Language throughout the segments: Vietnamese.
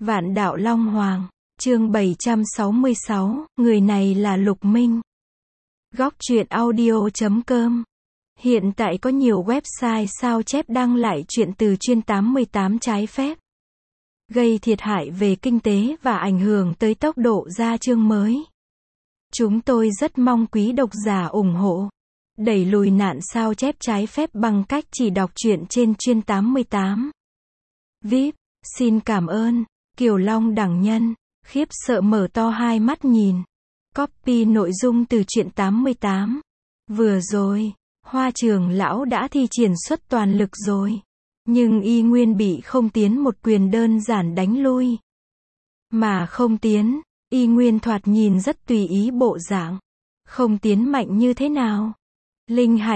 Vạn đạo Long Hoàng, chương 766, người này là Lục Minh. Góc truyện audio.com. Hiện tại có nhiều website sao chép đăng lại truyện từ chuyên 88 trái phép, gây thiệt hại về kinh tế và ảnh hưởng tới tốc độ ra chương mới. Chúng tôi rất mong quý độc giả ủng hộ, đẩy lùi nạn sao chép trái phép bằng cách chỉ đọc truyện trên chuyên 88. VIP, xin cảm ơn. Kiều Long đẳng nhân, khiếp sợ mở to hai mắt nhìn. Copy nội dung từ truyện 88. Vừa rồi, Hoa Trường lão đã thi triển xuất toàn lực rồi, nhưng y nguyên bị Không Tiến một quyền đơn giản đánh lui. Mà Không Tiến, y nguyên thoạt nhìn rất tùy ý bộ dạng. Không Tiến mạnh như thế nào? Linh hải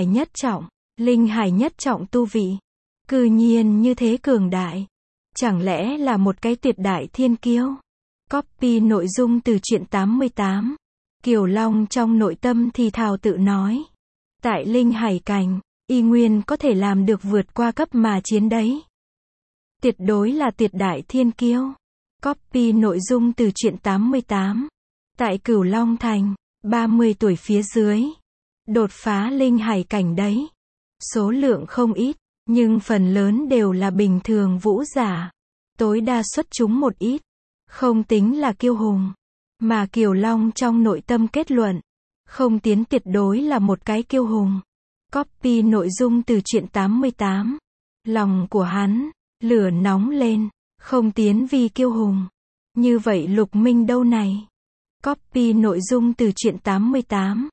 nhất trọng tu vị. Cư nhiên như thế cường đại. Chẳng lẽ là một cái tuyệt đại thiên kiêu? Copy nội dung từ truyện 88. Kiều Long trong nội tâm thì thào tự nói. Tại Linh Hải cảnh, y nguyên có thể làm được vượt qua cấp mà chiến đấy. Tuyệt đối là tuyệt đại thiên kiêu. Copy nội dung từ truyện 88. Tại Cửu Long Thành, 30 tuổi phía dưới, đột phá Linh Hải cảnh đấy. Số lượng không ít, nhưng phần lớn đều là bình thường vũ giả. Tối đa xuất chúng một ít, không tính là kiêu hùng. Mà Kiều Long trong nội tâm kết luận, Không Tiến tuyệt đối là một cái kiêu hùng. Copy nội dung từ truyện 88. Lòng của hắn, lửa nóng lên, Không Tiến vì kiêu hùng. Như vậy Lục Minh đâu này? Copy nội dung từ truyện 88.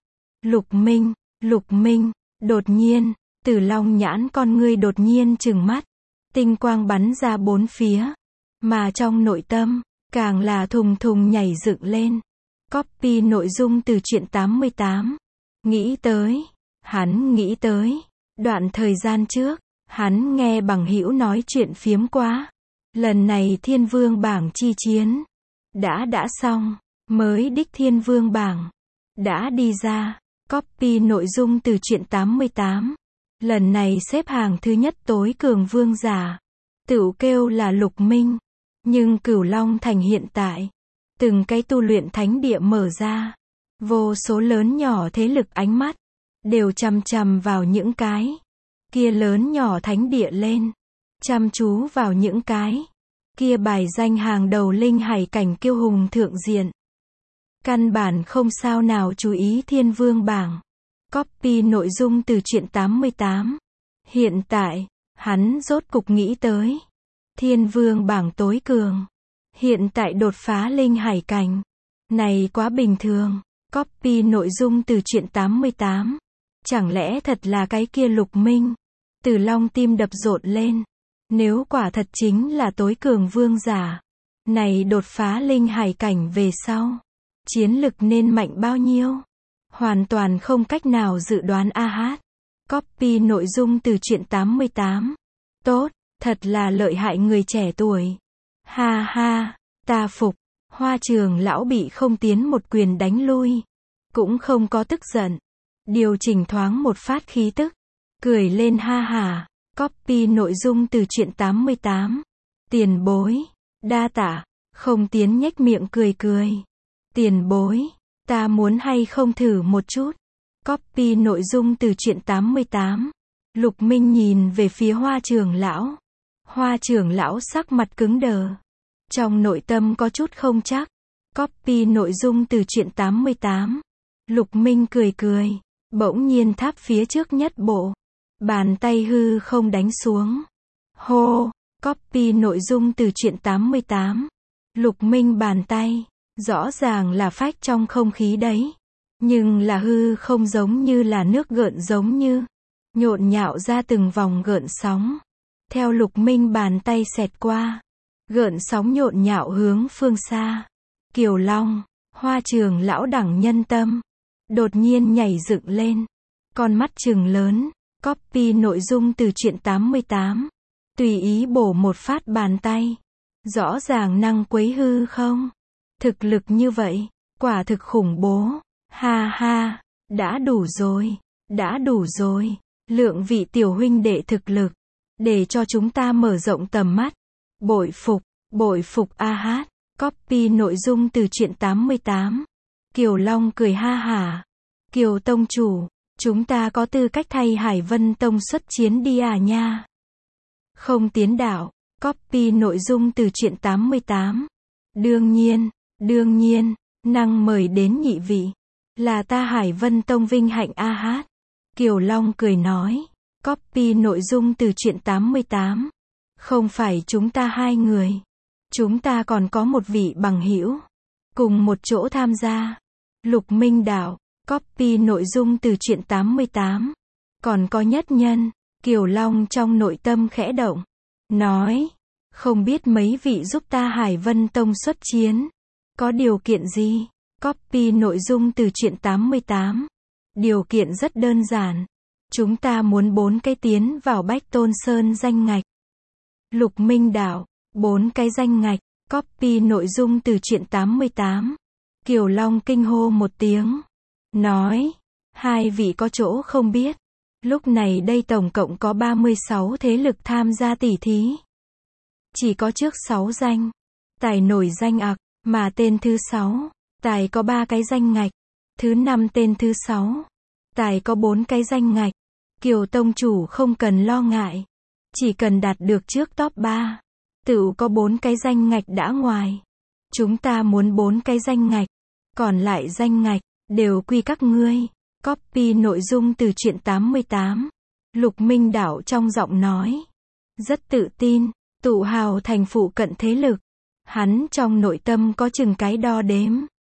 Lục Minh, đột nhiên, Tử Long nhãn con ngươi đột nhiên trừng mắt. Tinh quang bắn ra bốn phía. Mà trong nội tâm, càng là thùng thùng nhảy dựng lên. Copy nội dung từ truyện 88. Hắn nghĩ tới. Đoạn thời gian trước, hắn nghe bằng hữu nói chuyện phiếm quá. Lần này Thiên Vương bảng chi chiến đã xong, mới đích Thiên Vương bảng đã đi ra. Copy nội dung từ truyện 88. Lần này xếp hàng thứ nhất tối cường vương giả, tựu kêu là Lục Minh. Nhưng Cửu Long Thành hiện tại, từng cái tu luyện thánh địa mở ra, vô số lớn nhỏ thế lực ánh mắt đều chằm chằm vào những cái kia lớn nhỏ thánh địa lên, chăm chú vào những cái kia bài danh hàng đầu Linh Hải cảnh kiêu hùng thượng diện. Căn bản không sao nào chú ý Thiên Vương bảng. Copy nội dung từ truyện 88. Hiện tại, hắn rốt cục nghĩ tới. Thiên Vương bảng tối cường. Hiện tại đột phá Linh Hải cảnh. Này quá bình thường. Copy nội dung từ truyện 88. Chẳng lẽ thật là cái kia Lục Minh? Tử Long tim đập rộn lên. Nếu quả thật chính là tối cường vương giả, này đột phá Linh Hải cảnh về sau, chiến lực nên mạnh bao nhiêu? Hoàn toàn không cách nào dự đoán a hát. Copy nội dung từ truyện 88. Tốt, thật là lợi hại người trẻ tuổi. Ha ha, ta phục. Hoa Trường lão bị Không Tiến một quyền đánh lui, cũng không có tức giận, điều chỉnh thoáng một phát khí tức, cười lên ha hả. Copy nội dung từ truyện 88. Tiền bối, đa tạ. Không Tiến nhếch miệng cười. Tiền bối, ta muốn hay không thử một chút. Copy nội dung từ truyện 88. Lục Minh nhìn về phía Hoa Trường lão. Hoa Trường lão sắc mặt cứng đờ, trong nội tâm có chút không chắc. Copy nội dung từ truyện 88. Lục Minh cười, bỗng nhiên tháp phía trước nhất bộ, bàn tay hư không đánh xuống. Hô, copy nội dung từ truyện 88. Lục Minh bàn tay, rõ ràng là phách trong không khí đấy. Nhưng là hư không giống như là nước gợn giống như, nhộn nhạo ra từng vòng gợn sóng. Theo Lục Minh bàn tay xẹt qua, gợn sóng nhộn nhạo hướng phương xa. Kiều Long, Hoa Trường lão đẳng nhân tâm, đột nhiên nhảy dựng lên, con mắt trừng lớn. Copy nội dung từ truyện 88. Tùy ý bổ một phát bàn tay. Rõ ràng năng quấy hư không. Thực lực như vậy, quả thực khủng bố. Ha ha, đã đủ rồi. Lượng vị tiểu huynh đệ thực lực, để cho chúng ta mở rộng tầm mắt. Bội phục a hát. Copy nội dung từ truyện 88. Kiều Long cười ha hả. Kiều tông chủ, chúng ta có tư cách thay Hải Vân Tông xuất chiến đi à nha. Không tiến đạo. Copy nội dung từ truyện 88. Đương nhiên, năng mời đến nhị vị. Là ta Hải Vân Tông vinh hạnh a hát. Kiều Long cười nói. Copy nội dung từ truyện 88. Không phải chúng ta hai người. Chúng ta còn có một vị bằng hữu. Cùng một chỗ tham gia. Lục Minh Đạo. Copy nội dung từ truyện 88. Còn có nhất nhân. Kiều Long trong nội tâm khẽ động. Nói. Không biết mấy vị giúp ta Hải Vân Tông xuất chiến. Có điều kiện gì? Copy nội dung từ truyện 88. Điều kiện rất đơn giản. Chúng ta muốn 4 cái tiến vào Bách Tôn Sơn danh ngạch. Lục Minh Đạo. 4 cái danh ngạch. Copy nội dung từ truyện 88. Kiều Long kinh hô một tiếng. Nói. Hai vị có chỗ không biết. Lúc này đây tổng cộng có 36 thế lực tham gia tỉ thí. Chỉ có trước 6 danh. Tài nổi danh ặc, mà tên thứ 6. Tài có 3 cái danh ngạch. Thứ 5 tên thứ 6. Tài có 4 cái danh ngạch. Kiều tông chủ không cần lo ngại. Chỉ cần đạt được trước top 3. Tự có 4 cái danh ngạch đã ngoài. Chúng ta muốn 4 cái danh ngạch. Còn lại danh ngạch, đều quy các ngươi. Copy nội dung từ truyện 88. Lục Minh Đạo trong giọng nói. Rất tự tin, tụ hào thành phụ cận thế lực. Hắn trong nội tâm có chừng cái đo đếm.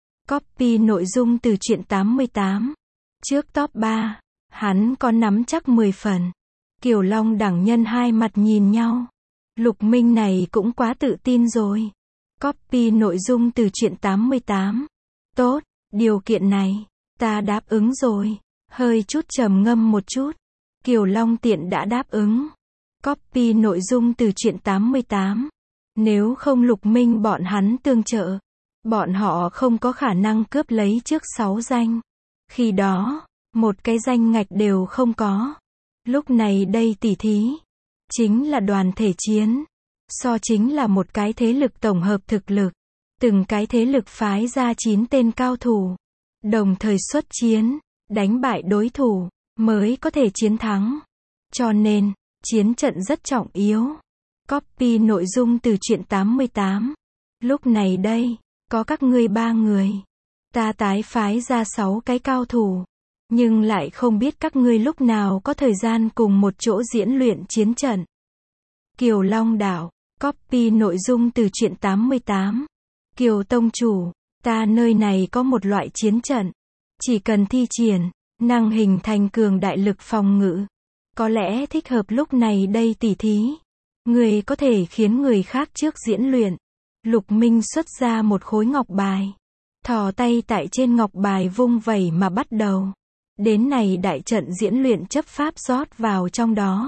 Copy nội dung từ truyện 88. Trước top 3, hắn có nắm chắc 10 phần. Kiều Long đẳng nhân hai mặt nhìn nhau. Lục Minh này cũng quá tự tin rồi. Copy nội dung từ truyện 88. Tốt, điều kiện này, ta đáp ứng rồi. Hơi chút trầm ngâm một chút. Kiều Long tiện đã đáp ứng. Copy nội dung từ truyện 88. Nếu không Lục Minh bọn hắn tương trợ, bọn họ không có khả năng cướp lấy trước 6 danh. Khi đó, một cái danh ngạch đều không có. Lúc này đây tỉ thí, chính là đoàn thể chiến. So chính là một cái thế lực tổng hợp thực lực. Từng cái thế lực phái ra 9 tên cao thủ. Đồng thời xuất chiến, đánh bại đối thủ, mới có thể chiến thắng. Cho nên, chiến trận rất trọng yếu. Copy nội dung từ truyện 88. Lúc này đây, có các ngươi 3 người. Ta tái phái ra 6 cái cao thủ. Nhưng lại không biết các ngươi lúc nào có thời gian cùng một chỗ diễn luyện chiến trận. Kiều Long Đạo. Copy nội dung từ truyện 88. Kiều tông chủ, ta nơi này có một loại chiến trận. Chỉ cần thi triển, năng hình thành cường đại lực phòng ngự. Có lẽ thích hợp lúc này đây tỉ thí. Người có thể khiến người khác trước diễn luyện. Lục Minh xuất ra một khối ngọc bài. Thò tay tại trên ngọc bài vung vẩy mà bắt đầu. Đến này đại trận diễn luyện chấp pháp rót vào trong đó.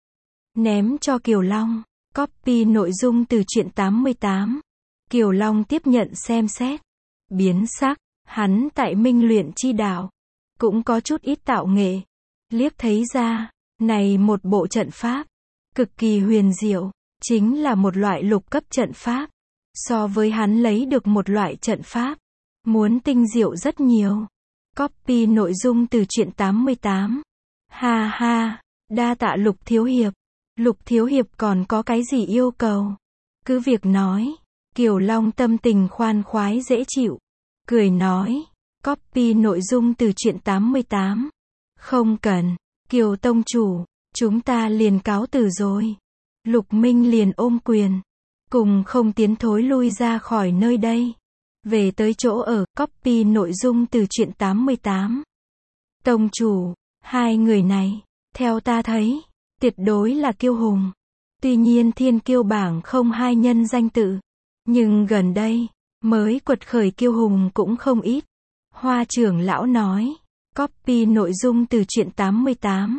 Ném cho Kiều Long. Copy nội dung từ truyện 88. Kiều Long tiếp nhận xem xét. Biến sắc, hắn tại minh luyện chi đạo. Cũng có chút ít tạo nghệ. Liếc thấy ra, này một bộ trận pháp. Cực kỳ huyền diệu, chính là một loại lục cấp trận pháp. So với hắn lấy được một loại trận pháp, muốn tinh diệu rất nhiều. Copy nội dung từ truyện 88. Ha ha, đa tạ Lục thiếu hiệp. Lục thiếu hiệp còn có cái gì yêu cầu? Cứ việc nói. Kiều Long tâm tình khoan khoái dễ chịu. Cười nói. Copy nội dung từ truyện 88. Không cần. Kiều tông chủ, chúng ta liền cáo từ rồi. Lục Minh liền ôm quyền. Cùng không tiến thối lui ra khỏi nơi đây. Về tới chỗ ở. Copy nội dung từ truyện 88. Tông chủ, hai người này, theo ta thấy, tuyệt đối là kiêu hùng. Tuy nhiên thiên kiêu bảng không hai nhân danh tự. Nhưng gần đây, mới quật khởi kiêu hùng cũng không ít. Hoa trưởng lão nói. Copy nội dung từ truyện 88.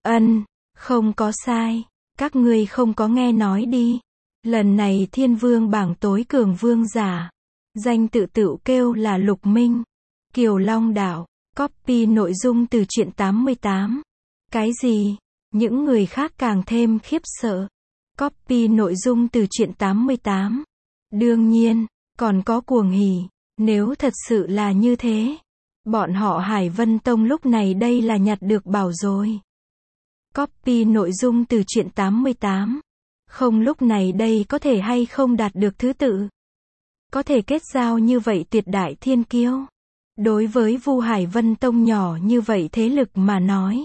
Không có sai. Các ngươi không có nghe nói đi. Lần này thiên vương bảng tối cường vương giả. Danh tự tự kêu là Lục Minh. Kiều Long Đạo. Copy nội dung từ truyện 88. Cái gì? Những người khác càng thêm khiếp sợ. Copy nội dung từ truyện 88. Đương nhiên, còn có cuồng hỉ. Nếu thật sự là như thế, bọn họ Hải Vân Tông lúc này đây là nhặt được bảo rồi. Copy nội dung từ truyện 88. Không lúc này đây có thể hay không đạt được thứ tự. Có thể kết giao như vậy tuyệt đại thiên kiêu. Đối với Vu Hải Vân Tông nhỏ như vậy thế lực mà nói,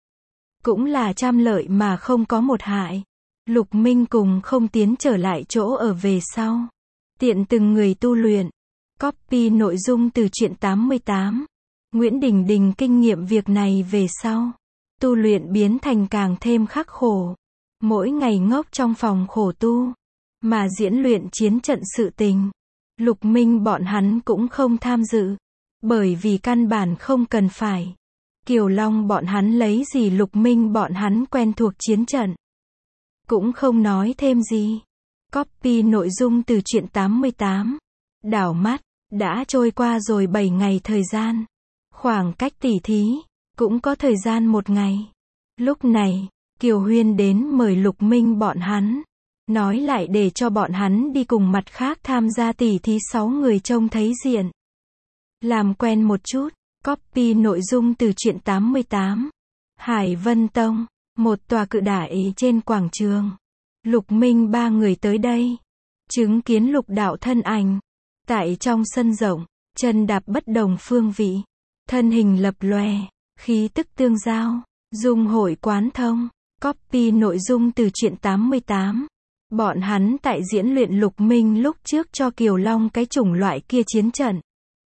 cũng là trăm lợi mà không có một hại. Lục Minh cùng không tiến trở lại chỗ ở về sau. Tiện từng người tu luyện. Copy nội dung từ truyện 88. Nguyễn Đình Đình kinh nghiệm việc này về sau. Tu luyện biến thành càng thêm khắc khổ. Mỗi ngày ngốc trong phòng khổ tu. Mà diễn luyện chiến trận sự tình. Lục Minh bọn hắn cũng không tham dự. Bởi vì căn bản không cần phải. Kiều Long bọn hắn lấy gì Lục Minh bọn hắn quen thuộc chiến trận. Cũng không nói thêm gì. Copy nội dung từ truyện 88. Đảo mắt, đã trôi qua rồi 7 ngày thời gian. Khoảng cách tỉ thí, cũng có thời gian 1 ngày. Lúc này, Kiều Huyên đến mời Lục Minh bọn hắn. Nói lại để cho bọn hắn đi cùng mặt khác tham gia tỉ thí 6 người trông thấy diện. Làm quen một chút. Copy nội dung từ truyện 88. Hải Vân Tông, một tòa cự đại trên quảng trường. Lục Minh 3 người tới đây. Chứng kiến Lục đạo thân ảnh. Tại trong sân rộng, chân đạp bất đồng phương vị. Thân hình lập lòe, khí tức tương giao, dung hội quán thông. Copy nội dung từ truyện 88. Bọn hắn tại diễn luyện Lục Minh lúc trước cho Kiều Long cái chủng loại kia chiến trận.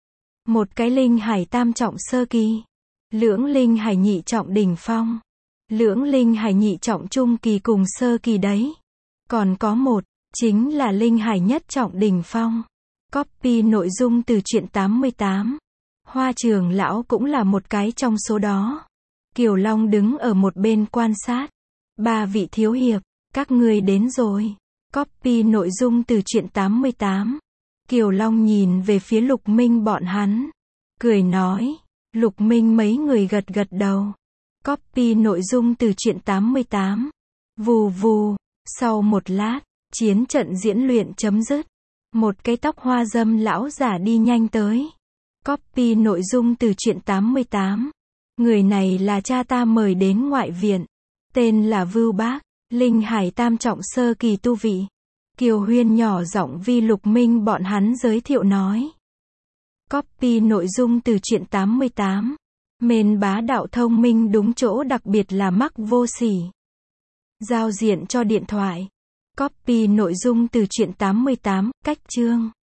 Một cái linh hải tam trọng sơ kỳ. Lưỡng linh hải nhị trọng đỉnh phong. Lưỡng linh hải nhị trọng trung kỳ cùng sơ kỳ đấy. Còn có một, chính là linh hải nhất trọng đỉnh phong. Copy nội dung từ truyện 88. Hoa Trường lão cũng là một cái trong số đó. Kiều Long đứng ở một bên quan sát. 3 vị thiếu hiệp, các ngươi đến rồi. Copy nội dung từ truyện 88. Kiều Long nhìn về phía Lục Minh bọn hắn. Cười nói. Lục Minh mấy người gật gật đầu. Copy nội dung từ truyện 88. Vù vù. Sau một lát, chiến trận diễn luyện chấm dứt. Một cái tóc hoa dâm lão giả đi nhanh tới. Copy nội dung từ truyện 88. Người này là cha ta mời đến ngoại viện. Tên là Vưu Bác. Linh hải tam trọng sơ kỳ tu vị. Kiều Huyên nhỏ giọng vi Lục Minh bọn hắn giới thiệu nói. Copy nội dung từ truyện 88. Mền bá đạo thông minh đúng chỗ đặc biệt là mắc vô sỉ. Giao diện cho điện thoại. Copy nội dung từ truyện 88. Cách chương.